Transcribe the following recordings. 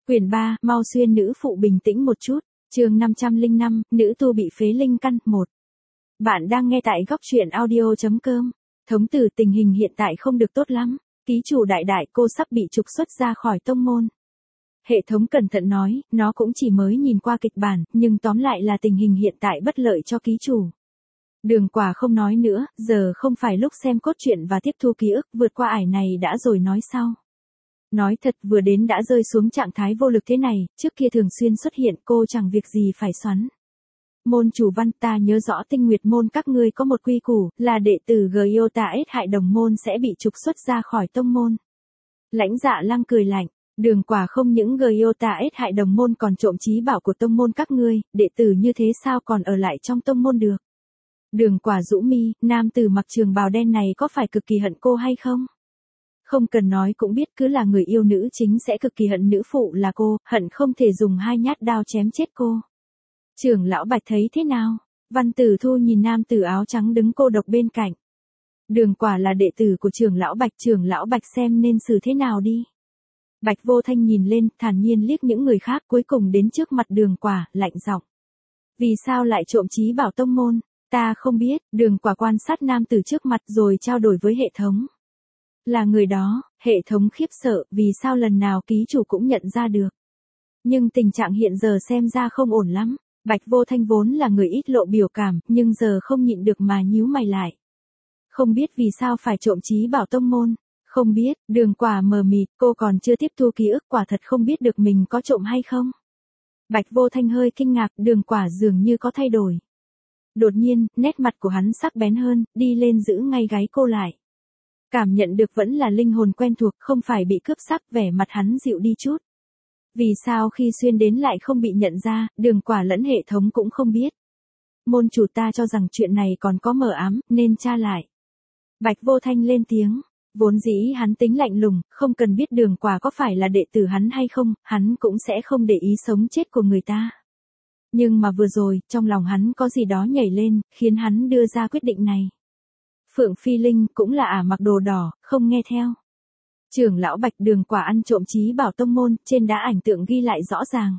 Quyển 3, mau xuyên nữ phụ bình tĩnh một chút. Chương 505, nữ tu bị phế linh căn 1. Bạn đang nghe tại góc truyện audio.com. Thống tử tình hình hiện tại không được tốt lắm. Ký chủ đại đại cô sắp bị trục xuất ra khỏi tông môn. Hệ thống cẩn thận nói, nó cũng chỉ mới nhìn qua kịch bản, nhưng tóm lại là tình hình hiện tại bất lợi cho ký chủ. Đường Quả không nói nữa, giờ không phải lúc xem cốt truyện và tiếp thu ký ức, vượt qua ải này đã rồi nói sau. Nói thật vừa đến đã rơi xuống trạng thái vô lực thế này, trước kia thường xuyên xuất hiện cô chẳng việc gì phải xoắn. Môn chủ Văn, ta nhớ rõ Tinh Nguyệt môn các ngươi có một quy củ, là đệ tử Gyota S hại đồng môn sẽ bị trục xuất ra khỏi tông môn. Lãnh Dạ Lăng cười lạnh, Đường Quả không những Gyota S hại đồng môn còn trộm trí bảo của tông môn các ngươi, đệ tử như thế sao còn ở lại trong tông môn được. Đường Quả rũ mi, nam tử mặc trường bào đen này có phải cực kỳ hận cô hay không? Không cần nói cũng biết cứ là người yêu nữ chính sẽ cực kỳ hận nữ phụ là cô, hận không thể dùng hai nhát đao chém chết cô. Trưởng lão Bạch thấy thế nào? Văn Tử Thu nhìn nam tử áo trắng đứng cô độc bên cạnh. Đường Quả là đệ tử của trưởng lão Bạch xem nên xử thế nào đi. Bạch Vô Thanh nhìn lên, thản nhiên liếc những người khác cuối cùng đến trước mặt Đường Quả, lạnh giọng. Vì sao lại trộm trí bảo tông môn? Ta không biết, Đường Quả quan sát nam tử trước mặt rồi trao đổi với hệ thống. Là người đó, hệ thống khiếp sợ, vì sao lần nào ký chủ cũng nhận ra được. Nhưng tình trạng hiện giờ xem ra không ổn lắm. Bạch Vô Thanh vốn là người ít lộ biểu cảm, nhưng giờ không nhịn được mà nhíu mày lại. Không biết vì sao phải trộm trí bảo tông môn. Không biết, Đường Quả mờ mịt, cô còn chưa tiếp thu ký ức, quả thật không biết được mình có trộm hay không. Bạch Vô Thanh hơi kinh ngạc, Đường Quả dường như có thay đổi. Đột nhiên, nét mặt của hắn sắc bén hơn, đi lên giữ ngay gáy cô lại. Cảm nhận được vẫn là linh hồn quen thuộc, không phải bị cướp sắc, vẻ mặt hắn dịu đi chút. Vì sao khi xuyên đến lại không bị nhận ra, Đường Quả lẫn hệ thống cũng không biết. Môn chủ ta cho rằng chuyện này còn có mờ ám, nên tra lại. Bạch Vô Thanh lên tiếng, vốn dĩ hắn tính lạnh lùng, không cần biết Đường Quả có phải là đệ tử hắn hay không, hắn cũng sẽ không để ý sống chết của người ta. Nhưng mà vừa rồi, trong lòng hắn có gì đó nhảy lên, khiến hắn đưa ra quyết định này. Phượng Phi Linh cũng là ả mặc đồ đỏ, không nghe theo. Trưởng lão Bạch, Đường Quả ăn trộm trí bảo tông môn, trên đá ảnh tượng ghi lại rõ ràng.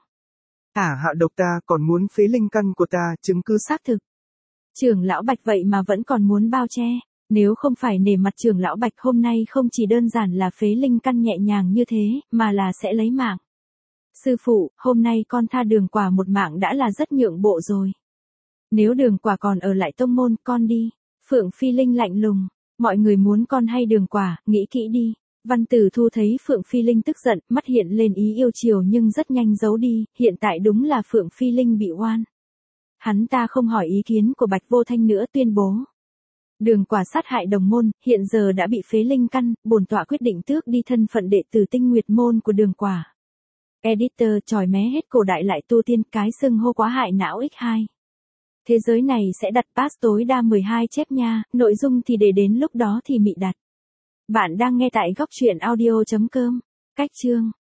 Hạ độc ta còn muốn phế linh căn của ta, chứng cứ xác thực. Trưởng lão Bạch vậy mà vẫn còn muốn bao che. Nếu không phải nể mặt trưởng lão Bạch hôm nay không chỉ đơn giản là phế linh căn nhẹ nhàng như thế, mà là sẽ lấy mạng. Sư phụ, hôm nay con tha Đường Quả một mạng đã là rất nhượng bộ rồi. Nếu Đường Quả còn ở lại tông môn, con đi. Phượng Phi Linh lạnh lùng, mọi người muốn con hay Đường Quả, nghĩ kỹ đi. Văn Tử Thu thấy Phượng Phi Linh tức giận, mắt hiện lên ý yêu chiều nhưng rất nhanh giấu đi, hiện tại đúng là Phượng Phi Linh bị oan. Hắn ta không hỏi ý kiến của Bạch Vô Thanh nữa, tuyên bố. Đường Quả sát hại đồng môn, hiện giờ đã bị phế linh căn, bổn tọa quyết định tước đi thân phận đệ tử Tinh Nguyệt môn của Đường Quả. Editor chòi mé hết cổ đại lại tu tiên, cái xưng hô quá hại não x2. Thế giới này sẽ đặt pass tối đa 12 chép nha, nội dung thì để đến lúc đó thì mị đặt. Bạn đang nghe tại góc truyện audio.com. Cách chương